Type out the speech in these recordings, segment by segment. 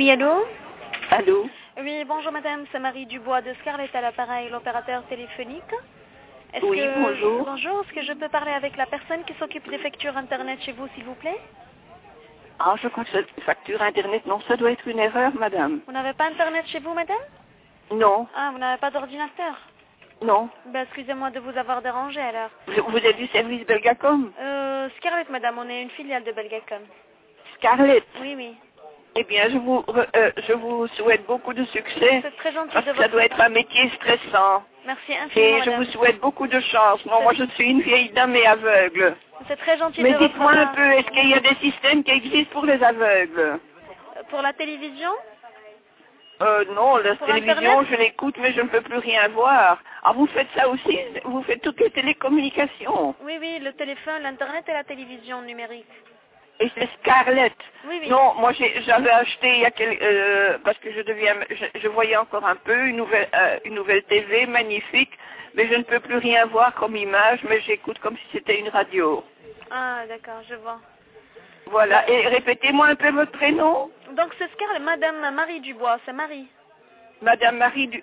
Oui, allô? Allô? Oui, bonjour madame, c'est Marie Dubois de Scarlett à l'appareil, l'opérateur téléphonique. Oui, bonjour. Bonjour, est-ce que je peux parler avec la personne qui s'occupe des factures internet chez vous, s'il vous plaît? Ah, je crois que cette facture internet, non, ça doit être une erreur, madame. Vous n'avez pas internet chez vous, madame? Non, Ah, vous n'avez pas d'ordinateur? non. Ben, excusez-moi de vous avoir dérangé alors. Vous êtes du service Belgacom? Scarlett, madame, on est une filiale de Belgacom. Scarlett? Oui, oui. Eh bien, je vous souhaite beaucoup de succès. C'est très gentil Parce de que ça votre doit être part. un métier stressant. Merci infiniment, Et je madame. vous souhaite beaucoup de chance. Non, moi je suis une vieille dame et aveugle. C'est très gentil Mais de votre dites-moi un part. peu, est-ce qu'il y a des systèmes qui existent pour les aveugles? Pour la télévision? Non, la Pour télévision, Internet? je l'écoute, mais je ne peux plus rien voir. Ah, vous faites ça aussi? Vous faites toutes les télécommunications? Oui, oui, le téléphone, l'internet et la télévision numérique. Et c'est Scarlett. Oui, oui. Non, moi j'avais acheté il y a parce que je voyais encore un peu une nouvelle TV magnifique, mais je ne peux plus rien voir comme image, mais j'écoute comme si c'était une radio. Ah, d'accord, je vois. Voilà. Et répétez-moi un peu votre prénom. Donc c'est Scarlett, madame Marie Dubois, c'est Marie. Madame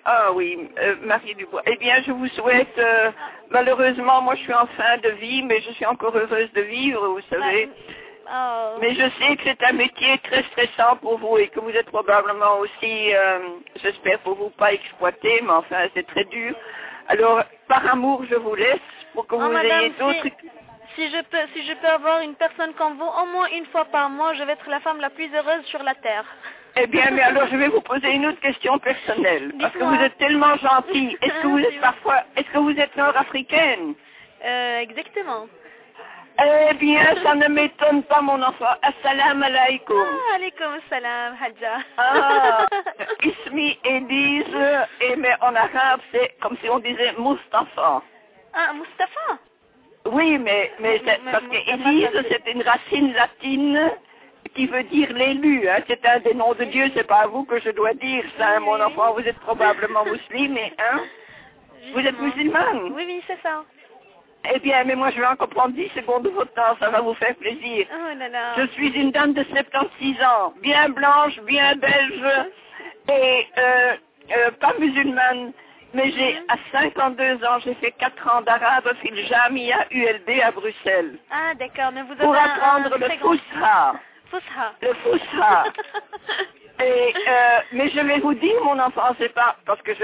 Marie Dubois. Eh bien, je vous souhaite, malheureusement, moi je suis en fin de vie, mais je suis encore heureuse de vivre, vous savez. Oh. Mais je sais que c'est un métier très stressant pour vous et que vous êtes probablement aussi, j'espère pour vous, pas exploité, mais enfin c'est très dur. Alors, par amour, je vous laisse pour que vous madame, ayez d'autres... si je peux avoir une personne comme vous, au moins une fois par mois, je vais être la femme la plus heureuse sur la terre. Eh bien, mais alors je vais vous poser une autre question personnelle. Parce que Dites-moi. vous êtes tellement gentille. Est-ce que vous êtes nord-africaine? Exactement. Eh bien, ça ne m'étonne pas, mon enfant. Assalamu alaikum. Ah, alaikum salam, Hadja. Ah, Ismi Elise, mais en arabe, c'est comme si on disait Mustafa. Ah, Mustapha? Oui, mais parce que Élise, c'est une racine latine qui veut dire l'élu. Hein. C'est un des noms de Dieu, c'est pas à vous que je dois dire ça, hein, mon enfant. Vous êtes probablement musulmane, hein? Vous êtes musulmane? Oui, oui, c'est ça. Eh bien, mais moi je vais encore prendre 10 secondes de votre temps, ça va vous faire plaisir. Oh là là. Je suis une dame de 76 ans, bien blanche, bien belge, et pas musulmane, mais à 52 ans, j'ai fait 4 ans d'arabe, fil Jamia ULB à Bruxelles. Ah d'accord, mais vous avez pour apprendre le Fusha. Fusha. Le Fusha. Et, mais je vais vous dire, mon enfant, c'est pas parce que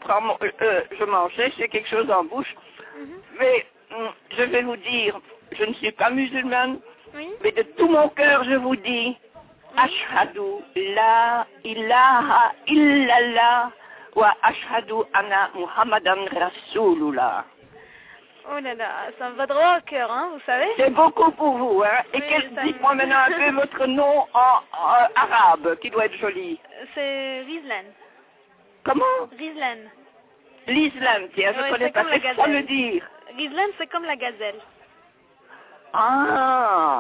je mangeais, j'ai quelque chose en bouche, mais je vais vous dire, je ne suis pas musulmane, mais de tout mon cœur, je vous dis, Ashhadu la ilaha illallah wa ashhadu anna Muhammadan Rasulullah. Oh là là, ça me va droit au cœur, hein, vous savez. C'est beaucoup pour vous, hein. Et dites-moi maintenant un peu votre nom en arabe, qui doit être joli. C'est Rizlan. Comment? Rizlan. L'islam, tiens, je ne connais pas. Qu'est-ce que ça veut dire? Rizlan, c'est comme la gazelle. Ah,